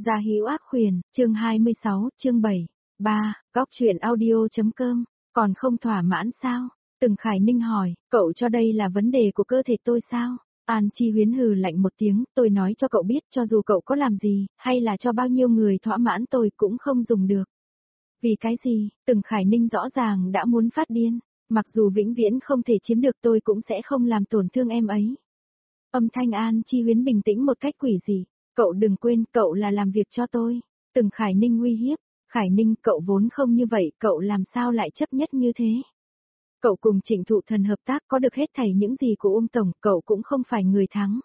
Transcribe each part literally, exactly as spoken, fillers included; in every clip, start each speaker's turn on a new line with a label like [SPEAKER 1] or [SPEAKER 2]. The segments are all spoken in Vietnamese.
[SPEAKER 1] Gia Hữu Ác Khuyển, chương hai mươi sáu, chương bảy. ba. Góc truyện audio.com, còn không thỏa mãn sao? Từng Khải Ninh hỏi, cậu cho đây là vấn đề của cơ thể tôi sao? An Chi Huyến hừ lạnh một tiếng, tôi nói cho cậu biết cho dù cậu có làm gì, hay là cho bao nhiêu người thỏa mãn tôi cũng không dùng được. Vì cái gì? Từng Khải Ninh rõ ràng đã muốn phát điên, mặc dù vĩnh viễn không thể chiếm được tôi cũng sẽ không làm tổn thương em ấy. Âm thanh An Chi Huyến bình tĩnh một cách quỷ dị. Cậu đừng quên, cậu là làm việc cho tôi. Từng Khải Ninh uy hiếp. Khải Ninh, cậu vốn không như vậy, cậu làm sao lại chấp nhất như thế? Cậu cùng Trịnh Thụ Thần hợp tác có được hết thảy những gì của Uông Tổng, cậu cũng không phải người thắng.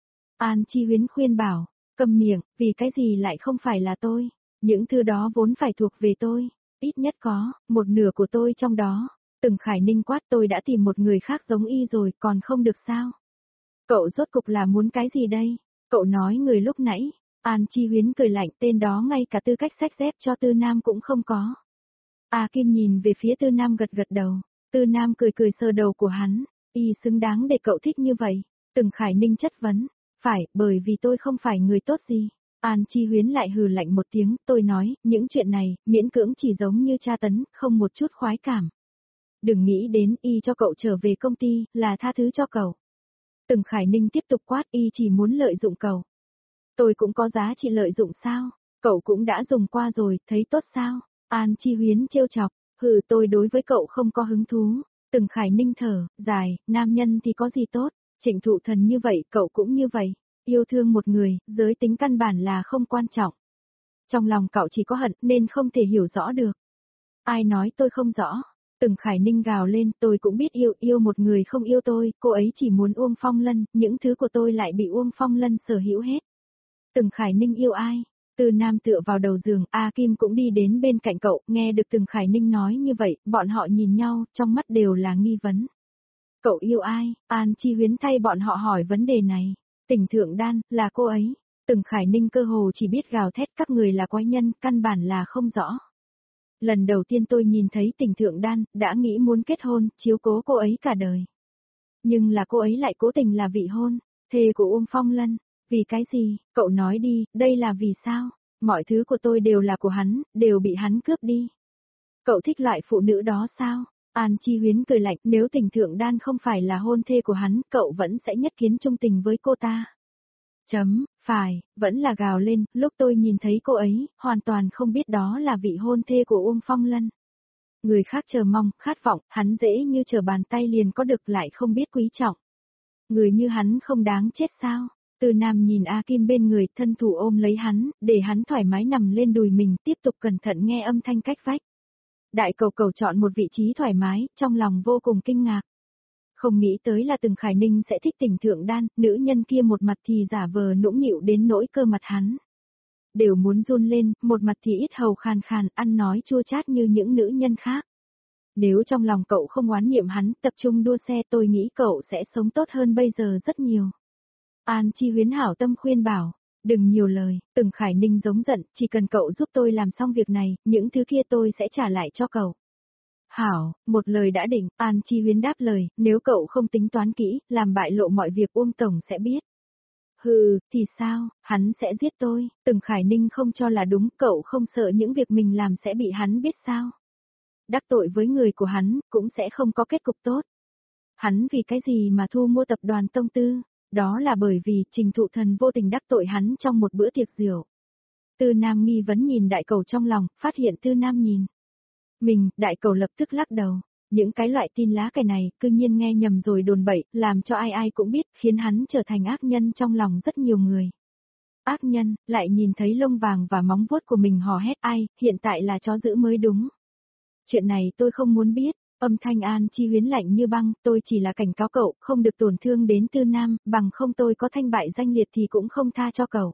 [SPEAKER 1] An Chi Huyến khuyên bảo, câm miệng, vì cái gì lại không phải là tôi? Những thứ đó vốn phải thuộc về tôi, ít nhất có, một nửa của tôi trong đó. Từng Khải Ninh quát, tôi đã tìm một người khác giống y rồi, còn không được sao? Cậu rốt cục là muốn cái gì đây? Cậu nói người lúc nãy. An Chi Huyến cười lạnh, tên đó ngay cả tư cách xách dép cho Tư Nam cũng không có. A Kim nhìn về phía Tư Nam gật gật đầu. Tư Nam cười cười sờ đầu của hắn. Y xứng đáng để cậu thích như vậy. Từng Khải Ninh chất vấn. Phải, bởi vì tôi không phải người tốt gì. An Chi Huyến lại hừ lạnh một tiếng, tôi nói, những chuyện này, miễn cưỡng chỉ giống như tra tấn, không một chút khoái cảm. Đừng nghĩ đến y cho cậu trở về công ty, là tha thứ cho cậu. Từng Khải Ninh tiếp tục quát, y chỉ muốn lợi dụng cậu. Tôi cũng có giá trị lợi dụng sao? Cậu cũng đã dùng qua rồi, thấy tốt sao? An Chi Huyến trêu chọc, hừ, tôi đối với cậu không có hứng thú. Từng Khải Ninh thở dài, nam nhân thì có gì tốt, Trịnh Thụ Thần như vậy, cậu cũng như vậy. Yêu thương một người, giới tính căn bản là không quan trọng. Trong lòng cậu chỉ có hận nên không thể hiểu rõ được. Ai nói tôi không rõ? Từng Khải Ninh gào lên, tôi cũng biết yêu, yêu một người không yêu tôi, cô ấy chỉ muốn Uông Phong Lân, những thứ của tôi lại bị Uông Phong Lân sở hữu hết. Từng Khải Ninh yêu ai? Từ Nam tựa vào đầu giường, A Kim cũng đi đến bên cạnh cậu, nghe được Từng Khải Ninh nói như vậy, bọn họ nhìn nhau, trong mắt đều là nghi vấn. Cậu yêu ai? An Chi Huyến thay bọn họ hỏi vấn đề này. Tỉnh Thượng Đan, là cô ấy. Từng Khải Ninh cơ hồ chỉ biết gào thét các người là quái nhân, căn bản là không rõ. Lần đầu tiên tôi nhìn thấy Tỉnh Thượng Đan, đã nghĩ muốn kết hôn, chiếu cố cô ấy cả đời. Nhưng là cô ấy lại cố tình là vị hôn, thê của Uông Phong Lân. Vì cái gì, cậu nói đi, đây là vì sao? Mọi thứ của tôi đều là của hắn, đều bị hắn cướp đi. Cậu thích loại phụ nữ đó sao? An Chi Huyến cười lạnh, nếu Tỉnh Thượng Đan không phải là hôn thê của hắn, cậu vẫn sẽ nhất kiến trung tình với cô ta. Chấm, phải, vẫn là gào lên, lúc tôi nhìn thấy cô ấy, hoàn toàn không biết đó là vị hôn thê của Uông Phong Lân. Người khác chờ mong, khát vọng, hắn dễ như trở bàn tay liền có được lại không biết quý trọng. Người như hắn không đáng chết sao? Từ Nam nhìn A Kim bên người, thân thủ ôm lấy hắn, để hắn thoải mái nằm lên đùi mình, tiếp tục cẩn thận nghe âm thanh cách vách. Đại cầu cầu chọn một vị trí thoải mái, trong lòng vô cùng kinh ngạc. Không nghĩ tới là Từng Khải Ninh sẽ thích Tỉnh Thượng Đan, nữ nhân kia một mặt thì giả vờ nũng nịu đến nỗi cơ mặt hắn. Đều muốn run lên, một mặt thì ít hầu khàn khàn, ăn nói chua chát như những nữ nhân khác. Nếu trong lòng cậu không oán niệm hắn, tập trung đua xe, tôi nghĩ cậu sẽ sống tốt hơn bây giờ rất nhiều. An Chi Huyến hảo tâm khuyên bảo, đừng nhiều lời. Từng Khải Ninh giống giận, chỉ cần cậu giúp tôi làm xong việc này, những thứ kia tôi sẽ trả lại cho cậu. Hảo, một lời đã định, An Chi Huyến đáp lời, nếu cậu không tính toán kỹ, làm bại lộ mọi việc Uông Tổng sẽ biết. Hừ, thì sao, hắn sẽ giết tôi. Từng Khải Ninh không cho là đúng, cậu không sợ những việc mình làm sẽ bị hắn biết sao? Đắc tội với người của hắn, cũng sẽ không có kết cục tốt. Hắn vì cái gì mà thu mua tập đoàn Tông Tư? Đó là bởi vì Trình Thụ Thần vô tình đắc tội hắn trong một bữa tiệc rượu. Tư Nam nghi vấn nhìn đại cầu trong lòng, phát hiện Tư Nam nhìn mình, đại cầu lập tức lắc đầu. Những cái loại tin lá cải này, cư nhiên nghe nhầm rồi đồn bậy, làm cho ai ai cũng biết, khiến hắn trở thành ác nhân trong lòng rất nhiều người. Ác nhân, lại nhìn thấy lông vàng và móng vuốt của mình hò hét ai, hiện tại là chó dữ mới đúng. Chuyện này tôi không muốn biết. Âm thanh An Chi Huyến lạnh như băng, tôi chỉ là cảnh cáo cậu, không được tổn thương đến Tư Nam, bằng không tôi có thanh bại danh liệt thì cũng không tha cho cậu.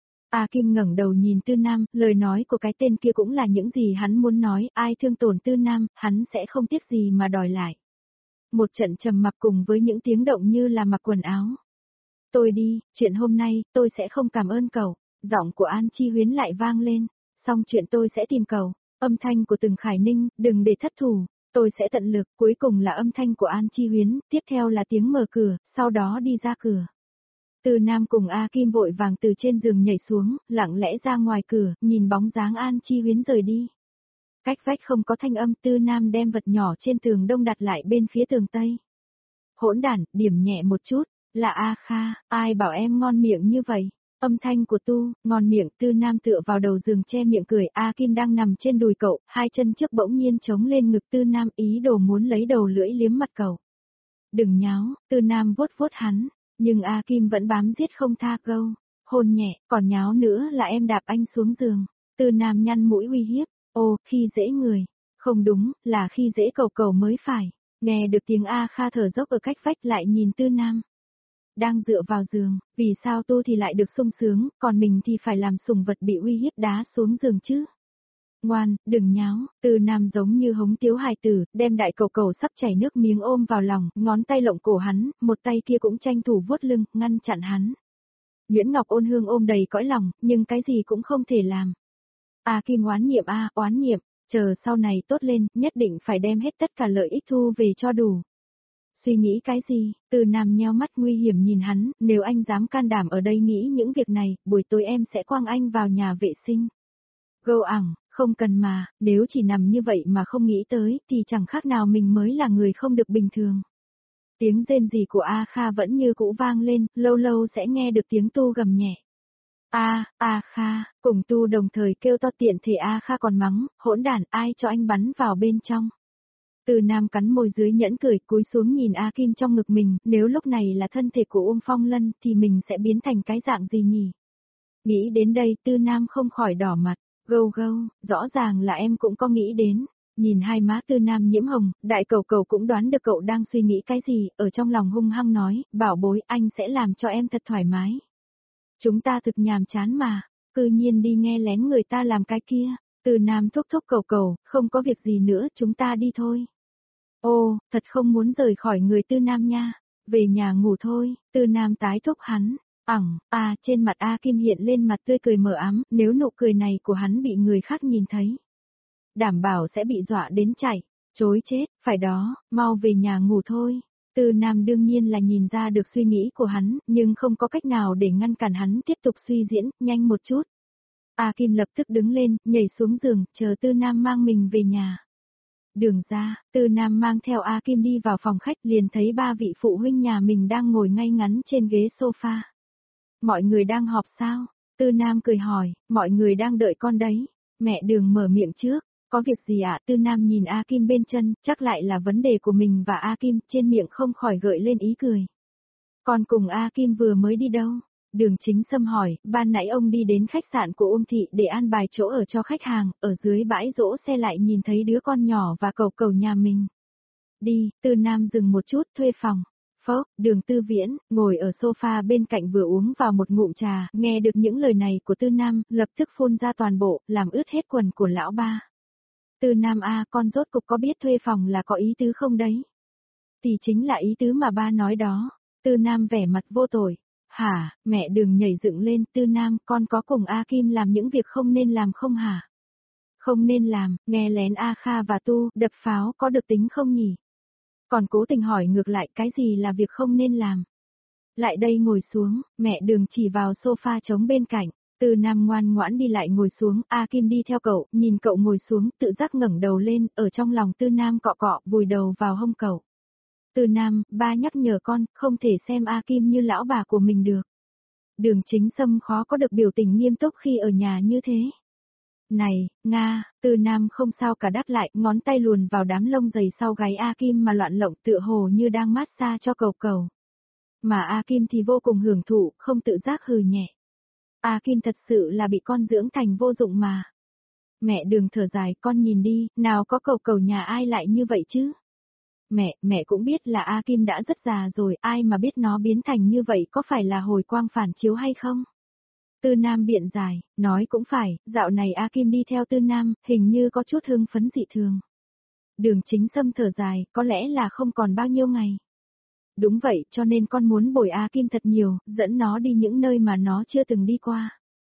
[SPEAKER 1] A Kim ngẩng đầu nhìn Tư Nam, lời nói của cái tên kia cũng là những gì hắn muốn nói, ai thương tổn Tư Nam, hắn sẽ không tiếc gì mà đòi lại. Một trận trầm mặc cùng với những tiếng động như là mặc quần áo. Tôi đi, chuyện hôm nay, tôi sẽ không cảm ơn cậu. Giọng của An Chi Huyến lại vang lên, xong chuyện tôi sẽ tìm cậu. Âm thanh của Từng Khải Ninh, đừng để thất thủ. Tôi sẽ tận lực, cuối cùng là âm thanh của An Chi Huyến, tiếp theo là tiếng mở cửa, sau đó đi ra cửa. Tư Nam cùng A Kim vội vàng từ trên giường nhảy xuống, lặng lẽ ra ngoài cửa, nhìn bóng dáng An Chi Huyến rời đi. Cách vách không có thanh âm, Tư Nam đem vật nhỏ trên tường đông đặt lại bên phía tường tây. Hỗn đản, điểm nhẹ một chút, là A Kha, ai bảo em ngon miệng như vậy? Âm thanh của Tu, ngon miệng. Tư Nam tựa vào đầu giường che miệng cười. A Kim đang nằm trên đùi cậu, hai chân trước bỗng nhiên chống lên ngực Tư Nam, ý đồ muốn lấy đầu lưỡi liếm mặt cậu. Đừng nháo, Tư Nam vuốt vuốt hắn, nhưng A Kim vẫn bám giết không tha câu. Hôn nhẹ, còn nháo nữa là em đạp anh xuống giường. Tư Nam nhăn mũi uy hiếp, ô, khi dễ người. Không đúng, là khi dễ cầu cầu mới phải. Nghe được tiếng A Kha thở dốc ở cách vách, lại nhìn Tư Nam. Đang dựa vào giường, vì sao Tu thì lại được sung sướng, còn mình thì phải làm sủng vật bị uy hiếp đá xuống giường chứ? Ngoan, đừng nháo. Tư Nam giống như hống tiếu hài tử, đem đại cầu cầu sắp chảy nước miếng ôm vào lòng, ngón tay lộng cổ hắn, một tay kia cũng tranh thủ vuốt lưng, ngăn chặn hắn. Nguyễn Ngọc Ôn Hương ôm đầy cõi lòng, nhưng cái gì cũng không thể làm. A Kim oán niệm a, oán niệm, chờ sau này tốt lên, nhất định phải đem hết tất cả lợi ích thu về cho đủ. Suy nghĩ cái gì? Tư Nam nheo mắt nguy hiểm nhìn hắn, nếu anh dám can đảm ở đây nghĩ những việc này, buổi tối em sẽ quăng anh vào nhà vệ sinh. Gâu ẳng, không cần mà, nếu chỉ nằm như vậy mà không nghĩ tới, thì chẳng khác nào mình mới là người không được bình thường. Tiếng rên rỉ của A Kha vẫn như cũ vang lên, lâu lâu sẽ nghe được tiếng Tu gầm nhẹ. A, A Kha, cùng Tu đồng thời kêu to, tiện thể A Kha còn mắng, hỗn đản, ai cho anh bắn vào bên trong. Tư Nam cắn môi dưới nhẫn cười, cúi xuống nhìn A Kim trong ngực mình, nếu lúc này là thân thể của Uông Phong Lân thì mình sẽ biến thành cái dạng gì nhỉ? Nghĩ đến đây Tư Nam không khỏi đỏ mặt, gâu gâu, rõ ràng là em cũng có nghĩ đến. Nhìn hai má Tư Nam nhiễm hồng, đại cầu cầu cũng đoán được cậu đang suy nghĩ cái gì, ở trong lòng hung hăng nói, bảo bối, anh sẽ làm cho em thật thoải mái. Chúng ta thực nhàm chán mà, cư nhiên đi nghe lén người ta làm cái kia. Tư Nam thúc thúc cầu cầu, không có việc gì nữa, chúng ta đi thôi. Ô, thật không muốn rời khỏi người Tư Nam nha, về nhà ngủ thôi. Tư Nam tái thúc hắn, ẳng, à, trên mặt A Kim hiện lên mặt tươi cười mờ ám, nếu nụ cười này của hắn bị người khác nhìn thấy. Đảm bảo sẽ bị dọa đến chảy, chối chết, phải đó, mau về nhà ngủ thôi. Tư Nam đương nhiên là nhìn ra được suy nghĩ của hắn, nhưng không có cách nào để ngăn cản hắn tiếp tục suy diễn, nhanh một chút. A Kim lập tức đứng lên, nhảy xuống giường, chờ Tư Nam mang mình về nhà. Đường ra, Tư Nam mang theo A Kim đi vào phòng khách, liền thấy ba vị phụ huynh nhà mình đang ngồi ngay ngắn trên ghế sofa. Mọi người đang họp sao? Tư Nam cười hỏi, mọi người đang đợi con đấy. Mẹ Đường mở miệng trước, có việc gì ạ? Tư Nam nhìn A Kim bên chân, chắc lại là vấn đề của mình và A Kim, trên miệng không khỏi gợi lên ý cười. Con cùng A Kim vừa mới đi đâu? Đường Chính Sâm hỏi, ban nãy ông đi đến khách sạn của Ôm Thị để an bài chỗ ở cho khách hàng, ở dưới bãi đỗ xe lại nhìn thấy đứa con nhỏ và cầu cầu nhà mình. Đi, Tư Nam dừng một chút, thuê phòng. Phốc, Đường Tư Viễn, ngồi ở sofa bên cạnh vừa uống vào một ngụm trà, nghe được những lời này của Tư Nam, lập tức phun ra toàn bộ, làm ướt hết quần của lão ba. Tư Nam a, con rốt cục có biết thuê phòng là có ý tứ không đấy? Thì chính là ý tứ mà ba nói đó. Tư Nam vẻ mặt vô tội. Hả, mẹ Đường nhảy dựng lên, Tư Nam, con có cùng A Kim làm những việc không nên làm không hả? Không nên làm, nghe lén A Kha và Tu, đập pháo có được tính không nhỉ? Còn cố tình hỏi ngược lại cái gì là việc không nên làm? Lại đây ngồi xuống, mẹ Đường chỉ vào sofa trống bên cạnh. Tư Nam ngoan ngoãn đi lại ngồi xuống, A Kim đi theo cậu, nhìn cậu ngồi xuống, tự giác ngẩng đầu lên, ở trong lòng Tư Nam cọ cọ, vùi đầu vào hông cậu. Tư Nam, ba nhắc nhở con, không thể xem A Kim như lão bà của mình được. Đường Chính Sâm khó có được biểu tình nghiêm túc khi ở nhà như thế. Này, Nga, Tư Nam không sao cả đáp lại, ngón tay luồn vào đám lông dày sau gáy A Kim mà loạn lộng tựa hồ như đang massage cho cầu cầu. Mà A Kim thì vô cùng hưởng thụ, không tự giác hừ nhẹ. A Kim thật sự là bị con dưỡng thành vô dụng mà. Mẹ Đường thở dài, con nhìn đi, nào có cầu cầu nhà ai lại như vậy chứ? Mẹ, mẹ cũng biết là A Kim đã rất già rồi, ai mà biết nó biến thành như vậy có phải là hồi quang phản chiếu hay không? Tư Nam biện giải, nói cũng phải, dạo này A Kim đi theo Tư Nam, hình như có chút hưng phấn dị thường. Đường Chính Sâm thở dài, có lẽ là không còn bao nhiêu ngày. Đúng vậy, cho nên con muốn bồi A Kim thật nhiều, dẫn nó đi những nơi mà nó chưa từng đi qua.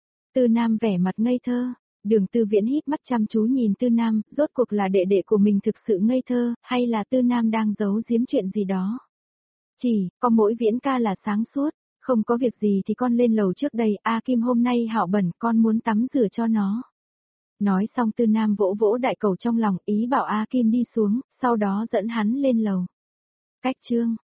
[SPEAKER 1] Tư Nam vẻ mặt ngây thơ. Đường Tư Viễn híp mắt chăm chú nhìn Tư Nam, rốt cuộc là đệ đệ của mình thực sự ngây thơ, hay là Tư Nam đang giấu giếm chuyện gì đó. Chỉ, có mỗi Viễn ca là sáng suốt, Không có việc gì thì con lên lầu trước đây, A Kim hôm nay hạo bẩn, con muốn tắm rửa cho nó. Nói xong Tư Nam vỗ vỗ đại cầu trong lòng, ý bảo A Kim đi xuống, sau đó dẫn hắn lên lầu. Cách chương